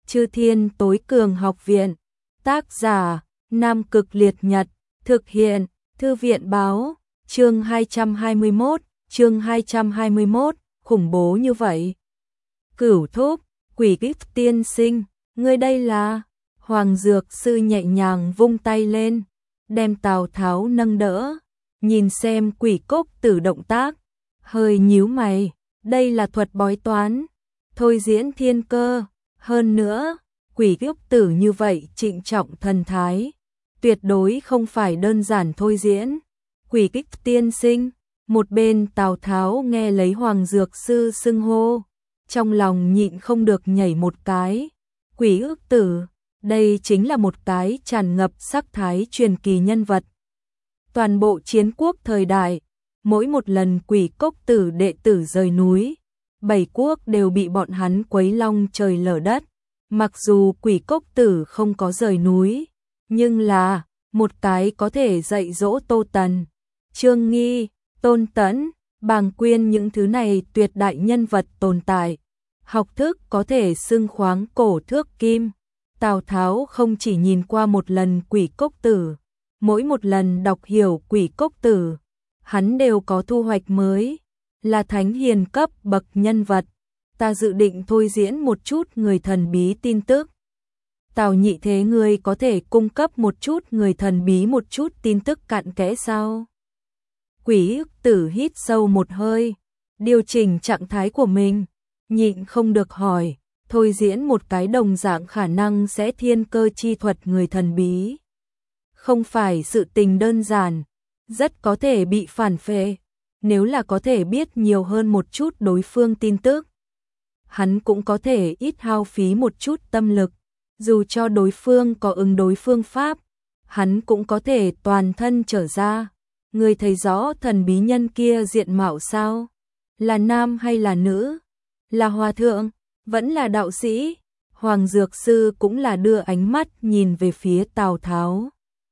Chư Thiên Tối Cường Học Viện. Tác giả: Nam Cực Liệt Nhật. Thực hiện: Thư viện báo. Chương 221, khủng bố như vậy. Cửu Thúc, Quỷ Kíp tiên sinh, ngươi đây là? Hoàng Dược Sư nhẹ nhàng vung tay lên, đem Tào Tháo nâng đỡ, nhìn xem Quỷ Cốc Tử động tác, hơi nhíu mày, đây là thuật bói toán, thôi diễn thiên cơ, hơn nữa, Quỷ Cốc Tử như vậy trịnh trọng thần thái, tuyệt đối không phải đơn giản thôi diễn. Quỷ Kíp tiên sinh, một bên Tào Tháo nghe lấy Hoàng Dược Sư xưng hô, trong lòng nhịn không được nhảy một cái. Quỷ Ước Tử, đây chính là một cái tràn ngập sắc thái truyền kỳ nhân vật. Toàn bộ chiến quốc thời đại, mỗi một lần Quỷ Cốc Tử đệ tử rời núi, bảy quốc đều bị bọn hắn quấy long trời lở đất. Mặc dù Quỷ Cốc Tử không có rời núi, nhưng là một cái có thể dạy dỗ Tô Tần, Trương Nghi, Tôn Tẫn, Bàng Quyên những thứ này tuyệt đại nhân vật tồn tại. Học thức có thể xưng khoáng cổ thước kim. Tào Tháo không chỉ nhìn qua một lần Quỷ Cốc Tử, mỗi một lần đọc hiểu Quỷ Cốc Tử, hắn đều có thu hoạch mới, là thánh hiền cấp bậc nhân vật. Ta dự định thôi diễn một chút người thần bí tin tức. Tào nhị thế ngươi có thể cung cấp một chút người thần bí một chút tin tức cặn kẽ sao? Quỷ Ước Tử hít sâu một hơi, điều chỉnh trạng thái của mình, nhịn không được hỏi, thôi diễn một cái đồng dạng khả năng sẽ thiên cơ chi thuật người thần bí. Không phải sự tình đơn giản, rất có thể bị phản phệ, nếu là có thể biết nhiều hơn một chút đối phương tin tức. Hắn cũng có thể ít hao phí một chút tâm lực, dù cho đối phương có ứng đối phương pháp, hắn cũng có thể toàn thân trở ra. Người thấy rõ thần bí nhân kia diện mạo sao? Là nam hay là nữ? Là hòa thượng? Vẫn là đạo sĩ? Hoàng Dược Sư cũng là đưa ánh mắt nhìn về phía Tào Tháo.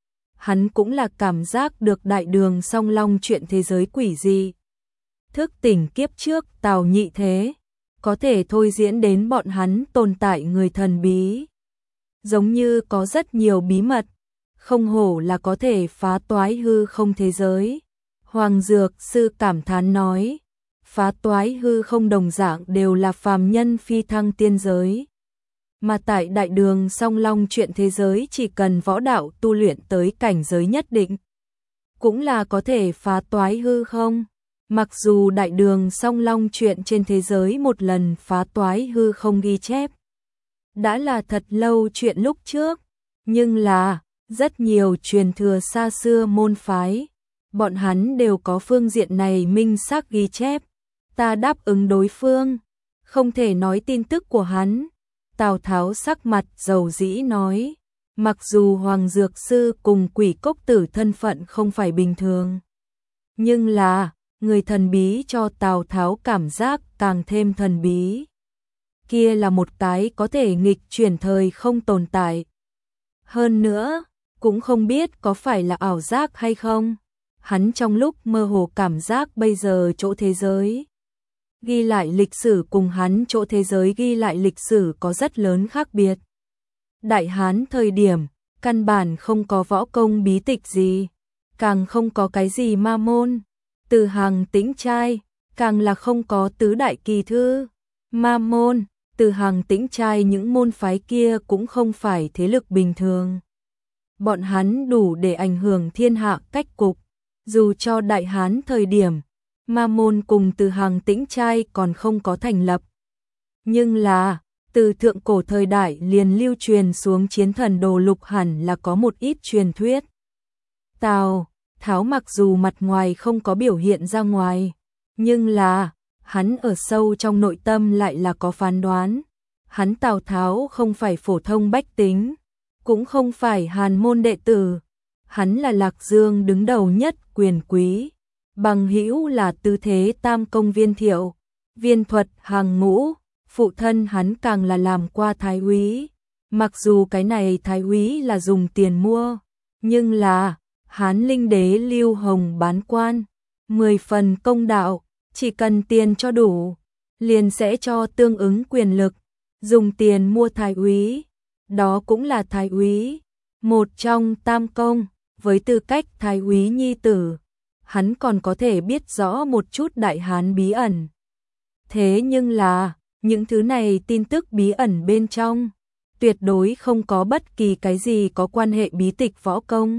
Hắn cũng là cảm giác được đại đường song long chuyện thế giới quỷ dị. Thức tỉnh kiếp trước Tào nhị thế, có thể thôi diễn đến bọn hắn tồn tại người thần bí. Giống như có rất nhiều bí mật, không hổ là có thể phá toái hư không thế giới. Hoàng Dược Sư cảm thán nói, phá toái hư không đồng dạng đều là phàm nhân phi thăng tiên giới. Mà tại đại đường song long chuyện thế giới chỉ cần võ đạo tu luyện tới cảnh giới nhất định, cũng là có thể phá toái hư không. Mặc dù đại đường song long chuyện trên thế giới một lần phá toái hư không ghi chép, đã là thật lâu chuyện lúc trước, nhưng là rất nhiều truyền thừa xa xưa môn phái, bọn hắn đều có phương diện này minh xác ghi chép. Ta đáp ứng đối phương, không thể nói tin tức của hắn. Tào Tháo sắc mặt dầu dĩ nói, mặc dù Hoàng Dược Sư cùng Quỷ Cốc Tử thân phận không phải bình thường, nhưng là người thần bí cho Tào Tháo cảm giác càng thêm thần bí. Kia là một cái có thể nghịch chuyển thời không tồn tại. Hơn nữa, cũng không biết có phải là ảo giác hay không. Hắn trong lúc mơ hồ cảm giác bây giờ chỗ thế giới ghi lại lịch sử cùng hắn chỗ thế giới ghi lại lịch sử có rất lớn khác biệt. Đại Hán thời điểm, căn bản không có võ công bí tịch gì, càng không có cái gì ma môn. Từ Hàng Tĩnh Trai, càng là không có tứ đại kỳ thư. Ma môn, Từ Hàng Tĩnh Trai những môn phái kia cũng không phải thế lực bình thường. Bọn hắn đủ để ảnh hưởng thiên hạ cách cục. Dù cho Đại Hán thời điểm, ma môn cùng Từ Hàng Tĩnh Trai còn không có thành lập. Nhưng là, từ thượng cổ thời đại liền lưu truyền xuống chiến thần đồ lục hẳn là có một ít truyền thuyết. Tào Tháo mặc dù mặt ngoài không có biểu hiện ra ngoài, nhưng là, hắn ở sâu trong nội tâm lại là có phán đoán. Hắn Tào Tháo không phải phổ thông bách tính, cũng không phải hàn môn đệ tử. Hắn là Lạc Dương đứng đầu nhất quyền quý, bằng hữu là Tư Thế Tam Công Viên Thiệu, Viên Thuật hàng ngũ, phụ thân hắn càng là làm qua thái úy. Mặc dù cái này thái úy là dùng tiền mua, nhưng là Hán Linh Đế Lưu Hồng bán quan, 10 phần công đạo, chỉ cần tiền cho đủ, liền sẽ cho tương ứng quyền lực. dùng tiền mua thái úy, đó cũng là thái úy, một trong tam công, với tư cách thái úy nhi tử, hắn còn có thể biết rõ một chút Đại Hán bí ẩn. Thế nhưng là, những thứ này tin tức bí ẩn bên trong, tuyệt đối không có bất kỳ cái gì có quan hệ bí tịch võ công.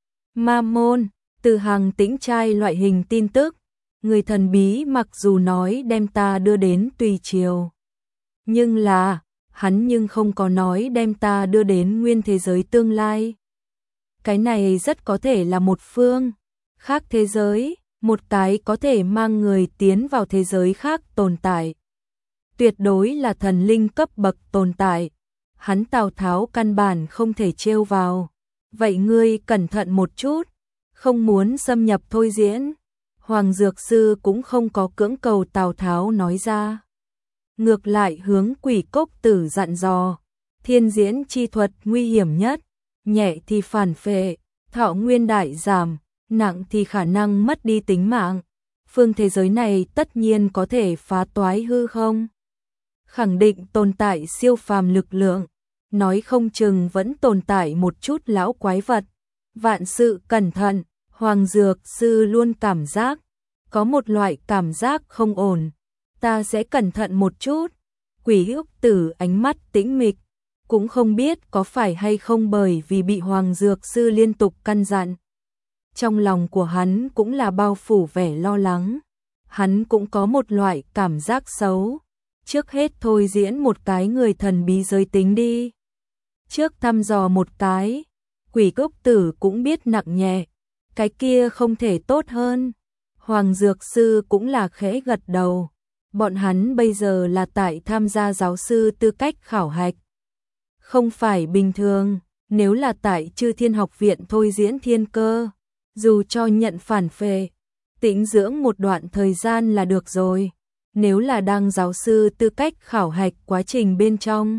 Ma môn, từ hàng tĩnh trai loại hình tin tức, người thần bí mặc dù nói đem ta đưa đến Tùy Triều. Nhưng là, hắn nhưng không có nói đem ta đưa đến nguyên thế giới tương lai. Cái này rất có thể là một phương khác thế giới, một cái có thể mang người tiến vào thế giới khác tồn tại. Tuyệt đối là thần linh cấp bậc tồn tại. Hắn Tào Tháo căn bản không thể trêu vào. Vậy ngươi cẩn thận một chút, không muốn xâm nhập Thôi Diễn. Hoàng Dược Sư cũng không có cưỡng cầu Tào Tháo nói ra. Ngược lại hướng Quỷ Cốc Tử dặn dò, thiên diễn chi thuật nguy hiểm nhất, nhẹ thì phản phệ, thọ nguyên đại giảm, nặng thì khả năng mất đi tính mạng. Phương thế giới này tất nhiên có thể phá toái hư không? Khẳng định tồn tại siêu phàm lực lượng, nói không chừng vẫn tồn tại một chút lão quái vật. Vạn sự cẩn thận, Hoàng Dược Sư luôn cảm giác, có một loại cảm giác không ổn. Ta sẽ cẩn thận một chút. Quỷ Ước Tử ánh mắt tĩnh mịch, cũng không biết có phải hay không bởi vì bị Hoàng Dược Sư liên tục căn dặn. Trong lòng của hắn cũng là bao phủ vẻ lo lắng. Hắn cũng có một loại cảm giác xấu. Trước hết thôi diễn một cái người thần bí giới tính đi. Trước thăm dò một cái, Quỷ Cốc Tử cũng biết nặng nhẹ. Cái kia không thể tốt hơn. Hoàng Dược Sư cũng là khẽ gật đầu. Bọn hắn bây giờ là tại tham gia giáo sư tư cách khảo hạch. Không phải bình thường, nếu là tại Chư Thiên Học Viện thôi diễn thiên cơ, dù cho nhận phản phệ, tĩnh dưỡng một đoạn thời gian là được rồi. Nếu là đang giáo sư tư cách khảo hạch quá trình bên trong,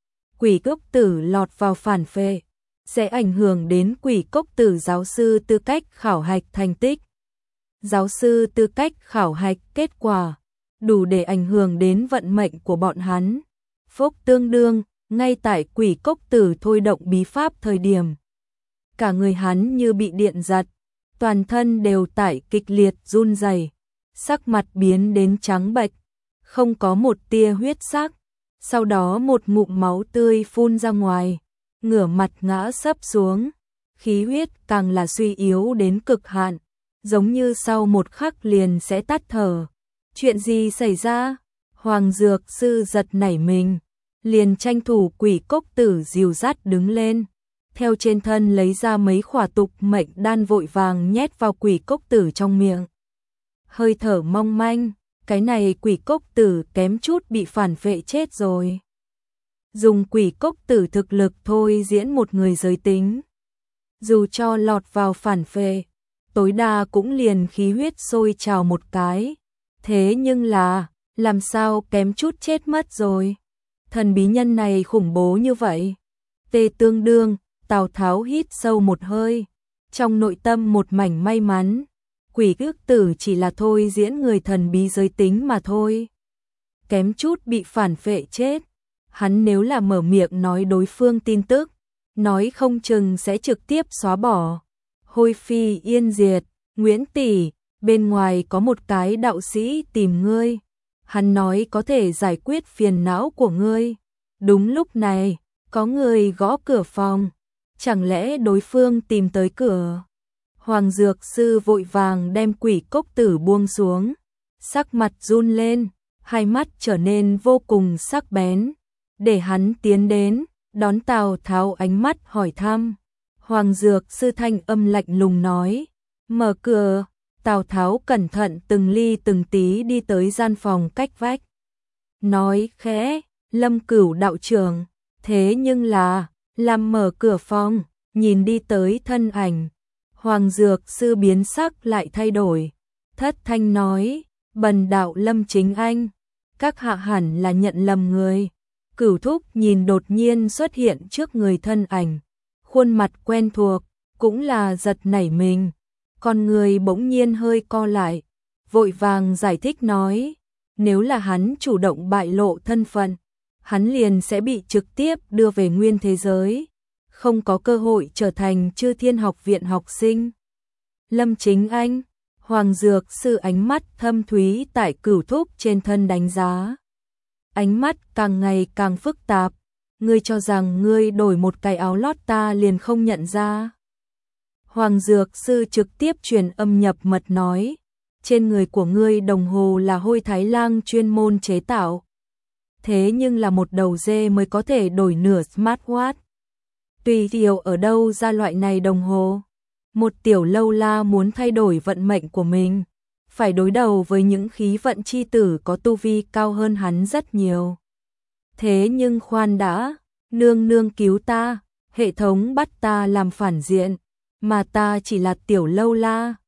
Quỷ Cốc Tử lọt vào phản phệ, sẽ ảnh hưởng đến Quỷ Cốc Tử giáo sư tư cách khảo hạch thành tích. Giáo sư tư cách khảo hạch kết quả, đủ để ảnh hưởng đến vận mệnh của bọn hắn. Phốc tương đương, ngay tại Quỷ Cốc Tử thôi động bí pháp thời điểm. Cả người hắn như bị điện giật, toàn thân đều tại kịch liệt run rẩy, sắc mặt biến đến trắng bệch, không có một tia huyết sắc. Sau đó một ngụm máu tươi phun ra ngoài, ngửa mặt ngã sấp xuống, khí huyết càng là suy yếu đến cực hạn, giống như sau một khắc liền sẽ tắt thở. Chuyện gì xảy ra? Hoàng Dược Sư giật nảy mình, liền tranh thủ Quỷ Cốc Tử dìu dắt đứng lên, theo trên thân lấy ra mấy khỏa tục mệnh đan vội vàng nhét vào Quỷ Cốc Tử trong miệng. Hơi thở mong manh, cái này Quỷ Cốc Tử kém chút bị phản phệ chết rồi. Dùng Quỷ Cốc Tử thực lực thôi diễn một người giới tính, dù cho lọt vào phản phệ, tối đa cũng liền khí huyết sôi trào một cái. Thế nhưng là, làm sao kém chút chết mất rồi. Thần bí nhân này khủng bố như vậy. Tê tương đương, Tào Tháo hít sâu một hơi, trong nội tâm một mảnh may mắn. Quỷ Ước Tử chỉ là thôi diễn người thần bí giới tính mà thôi. Kém chút bị phản phệ chết. Hắn nếu là mở miệng nói đối phương tin tức, nói không chừng sẽ trực tiếp xóa bỏ. Hôi phi yên diệt, Nguyễn tỷ, bên ngoài có một cái đạo sĩ tìm ngươi. Hắn nói có thể giải quyết phiền não của ngươi. Đúng lúc này, có người gõ cửa phòng. Chẳng lẽ đối phương tìm tới cửa? Hoàng Dược Sư vội vàng đem Quỷ Cốc Tử buông xuống. Sắc mặt run lên, hai mắt trở nên vô cùng sắc bén. Để hắn tiến đến, đón Tào Tháo ánh mắt hỏi thăm. Hoàng Dược Sư thanh âm lạnh lùng nói, mở cửa. Tào Tháo cẩn thận từng ly từng tí đi tới gian phòng cách vách. Nói khẽ, Lâm Cửu đạo trưởng, thế nhưng là, làm mở cửa phòng, nhìn đi tới thân ảnh. Hoàng Dược Sư biến sắc lại thay đổi. Thất thanh nói, bần đạo Lâm Chính Anh, các hạ hẳn là nhận lầm người. Cửu Thúc nhìn đột nhiên xuất hiện trước người thân ảnh. Khuôn mặt quen thuộc, cũng là giật nảy mình. Con người bỗng nhiên hơi co lại, vội vàng giải thích nói, nếu là hắn chủ động bại lộ thân phận, hắn liền sẽ bị trực tiếp đưa về nguyên thế giới, không có cơ hội trở thành Chư Thiên Học viện học sinh. Lâm Chính Anh, Hoàng Dược Sư ánh mắt thâm thúy tại Cửu Thúc trên thân đánh giá. Ánh mắt càng ngày càng phức tạp, ngươi cho rằng ngươi đổi một cái áo lót ta liền không nhận ra. Hoàng Dược Sư trực tiếp truyền âm nhập mật nói, trên người của ngươi đồng hồ là Hôi Thái Lang chuyên môn chế tạo. Thế nhưng là một đầu dê mới có thể đổi nửa smartwatch. Tùy Kiều ở đâu ra loại này đồng hồ? Một tiểu lâu la muốn thay đổi vận mệnh của mình, phải đối đầu với những khí vận chi tử có tu vi cao hơn hắn rất nhiều. Thế nhưng khoan đã, nương nương cứu ta, hệ thống bắt ta làm phản diện, mà ta chỉ là tiểu lâu la,